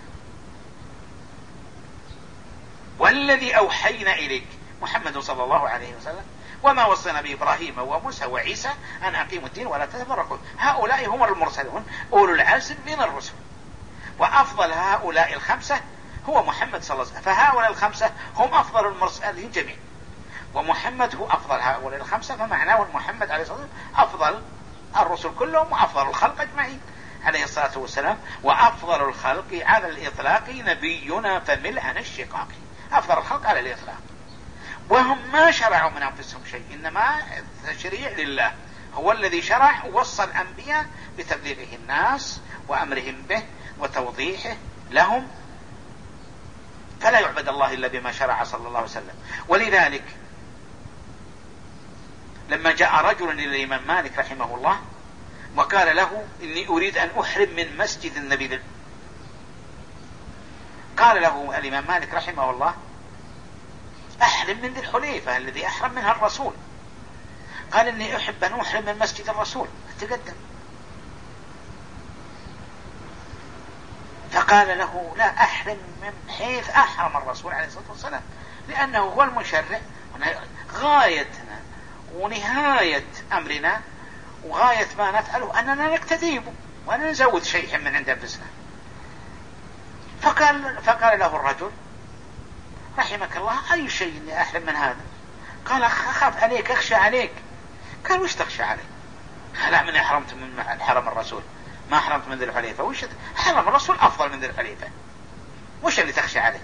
والذي أوحينا إليك محمد صلى الله عليه وسلم وما وصينا بإبراهيم وموسى وعيسى أن أقيموا الدين ولا تتفرقوا. هؤلاء هم المرسلون أولو العزم من الرسل، وأفضل هؤلاء الخمسة هو محمد صلى الله عليه وسلم. فهؤلاء الخمسة هم أفضل المرسلين جميعا، ومحمد هو أفضل هؤلاء الخمسة، فمعناه محمد عليه الصلاة والسلام أفضل الرسل كلهم وأفضل الخلق أجمعين. عليه الصلاة والسلام: وأفضل الخلق على الإطلاق نبينا فمل عن الشقاق. أفضل الخلق على الإطلاق، وهم ما شرعوا من أنفسهم شيء، إنما تشريع لله، هو الذي شرع ووصى الأنبياء بتبليغه الناس وأمرهم به وتوضيحه لهم، فلا يعبد الله إلا بما شرع صلى الله عليه وسلم. ولذلك لما جاء رجل إلى الإمام مالك رحمه الله وقال له: إني أريد أن أحرم من مسجد النبي، قال له الإمام مالك رحمه الله: أحرم من ذي الحليفة الذي أحرم منها الرسول. قال: إني أحب أن أحرم من مسجد الرسول. تقدم. فقال له: لا، أحرم من حيث أحرم الرسول عليه الصلاة والسلام، لأنه هو المشرع، غايتنا ونهاية أمرنا وغاية ما نفعله أننا نقتدي به وأن نزود شيئا من عند أنفسنا. فقال, فقال له الرجل رحمك الله: أي شيء إني أحرم من هذا؟ قال: أخاف عليك، أخشى عليك. قال: وش تخشى علي؟ لا، من أحرمت من حرم الرسول، ما حرمت من ذي الحليفة. وش حرم الرسول أفضل من ذي الحليفة، وش اللي تخشى عليه؟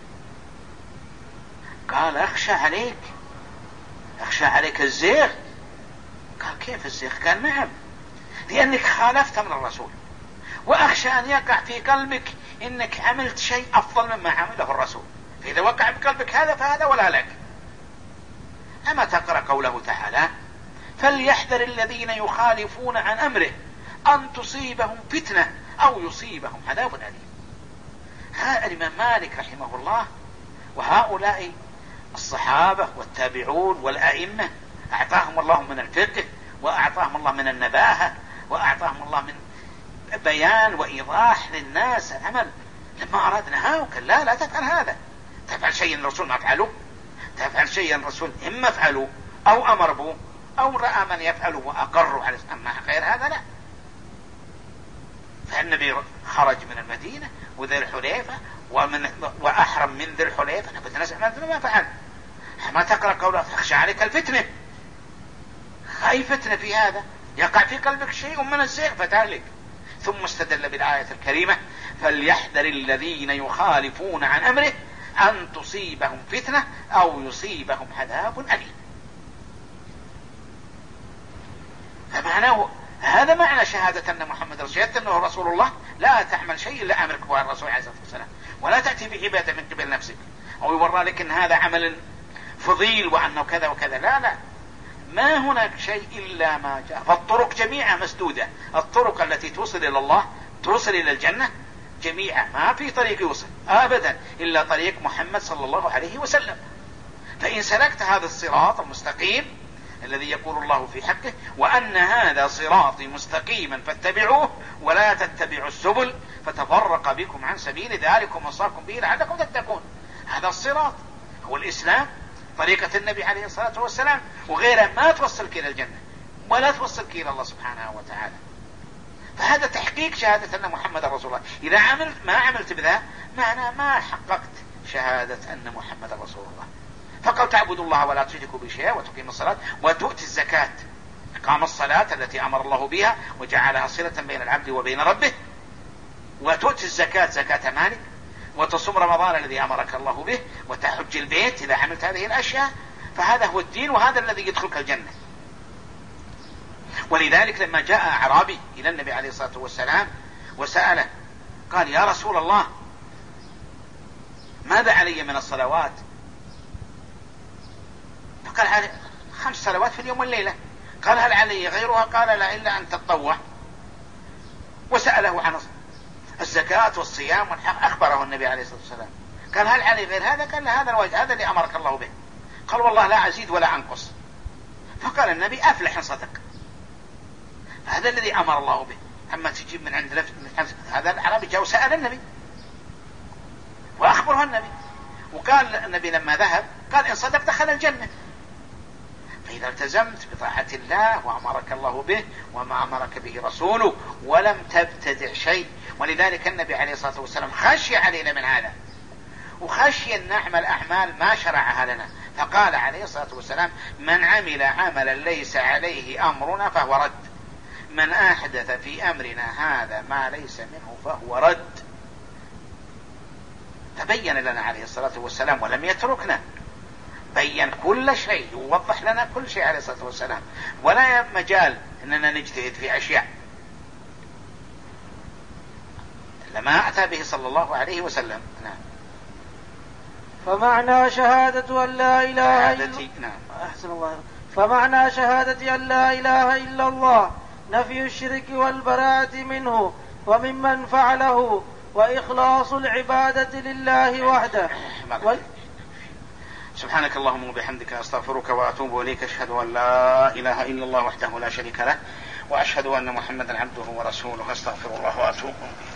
قال: أخشى عليك، أخشى عليك الزيغ. قال: كيف الزيغ؟ قال: نعم، لأنك خالفت من الرسول، وأخشى أن يقع في قلبك إنك عملت شيء أفضل مما عمله الرسول، فإذا وقع في قلبك هذا فهذا ولا لك. أما تقرأ قوله تعالى: فليحذر الذين يخالفون عن أمره أن تصيبهم فتنة أو يصيبهم عذاب أليم. هذا الإمام مالك رحمه الله وهؤلاء الصحابة والتابعون والأئمة أعطاهم الله من الفقه، وأعطاهم الله من النباهة، وأعطاهم الله من بيان وإيضاح للناس العمل. لما أراد نهاوك: لا لا تفعل هذا، تفعل شيء الرسول ما فعله، تفعل شيء الرسول إما فعله أو أمر به أو رأى من يفعله وأقروا عليه، أما غير هذا لا. فالنبي خرج من المدينة وذي الحليفة ومن وأحرم من ذي الحليفة، نبت نسأل ما فعل. ما تقرأ قوله: تخشى عليك الفتنة. أي فتنة في هذا؟ يقع في قلبك شيء من الزيغ فتهلك. ثم استدل بالآية الكريمة: فليحذر الذين يخالفون عن أمره أن تصيبهم فتنة أو يصيبهم عذاب أليم. فمعناه هذا معنى شهادة أن محمد رسول الله، أنه رسول الله. لا تعمل شيء إلا أمرك به الرسول عليه الصلاة والسلام، ولا تأتي بعبادة من قبل نفسك أو يورى لك أن هذا عمل فضيل وأنه كذا وكذا. لا لا، ما هناك شيء إلا ما جاء. فالطرق جميعها مسدودة، الطرق التي توصل إلى الله توصل إلى الجنة جميعا، ما في طريق يوصل أبدا إلا طريق محمد صلى الله عليه وسلم. فإن سلكت هذا الصراط المستقيم الذي يقول الله في حقه: وأن هذا صراطي مستقيما فاتبعوه ولا تتبعوا السبل فتفرق بكم عن سبيل ذلكم وصاكم به لعلكم تتقون. هذا الصراط هو الإسلام، طريقة النبي عليه الصلاة والسلام، وغيرها ما توصلك إلى الجنة ولا توصلك إلى الله سبحانه وتعالى. فهذا تحقيق شهادة أن محمد رسول الله. إذا عملت ما عملت بذا معنى ما حققت شهادة أن محمد رسول الله. فقال: تعبد الله ولا تشركوا به شيئا وتقيم الصلاة وتؤتي الزكاة. إقام الصلاة التي أمر الله بها وجعلها صلة بين العبد وبين ربه، وتؤتي الزكاة زكاة مالك، وتصوم رمضان الذي أمرك الله به، وتحج البيت. إذا عملت هذه الأشياء فهذا هو الدين، وهذا الذي يدخلك الجنة. ولذلك لما جاء أعرابي إلى النبي عليه الصلاة والسلام وسأله قال: يا رسول الله، ماذا علي من الصلوات؟ فقال: هل خمس صلوات في اليوم والليلة. قال: هل علي غيرها؟ قال: لا، إلا أن تتطوع. وسأله عن الزكاة والصيام والحج، أخبره النبي عليه الصلاة والسلام. قال: هل علي غير هذا؟ قال: هذا الواجب، هذا اللي أمرك الله به. قال: والله لا أزيد ولا أنقص. فقال النبي: أفلح صدق، هذا الذي أمر الله به. أما تجيب من عند نفسك. هذا العربي جاء وسأل النبي وأخبره النبي، وقال النبي لما ذهب قال: إن صدق دخل الجنة. فإذا التزمت بطاعة الله وأمرك الله به وما أمرك به رسوله ولم تبتدع شيء. ولذلك النبي عليه الصلاة والسلام خشي علينا من هذا، وخشي أن نعمل أعمال ما شرعها لنا، فقال عليه الصلاة والسلام: من عمل عملا ليس عليه أمرنا فهو رد. من أحدث في أمرنا هذا ما ليس منه فهو رد. تبين لنا عليه الصلاة والسلام ولم يتركنا، بين كل شيء ووضح لنا كل شيء عليه الصلاة والسلام، ولا مجال أننا نجتهد في أشياء لما أتى به صلى الله عليه وسلم. نعم. فمعنى شهادة أن لا إله إلا شهادتي. نعم. أحسن الله. فمعنى شهادة أن لا إله إلا الله نفي الشرك والبراءة منه وممن فعله، وإخلاص العبادة لله وحده. وال... سبحانك اللهم وبحمدك أستغفرك وأتوب إليك. أشهد أن لا إله إلا الله وحده لا شريك له، وأشهد أن محمدا عبده ورسوله. أستغفر الله وأتوب إليه.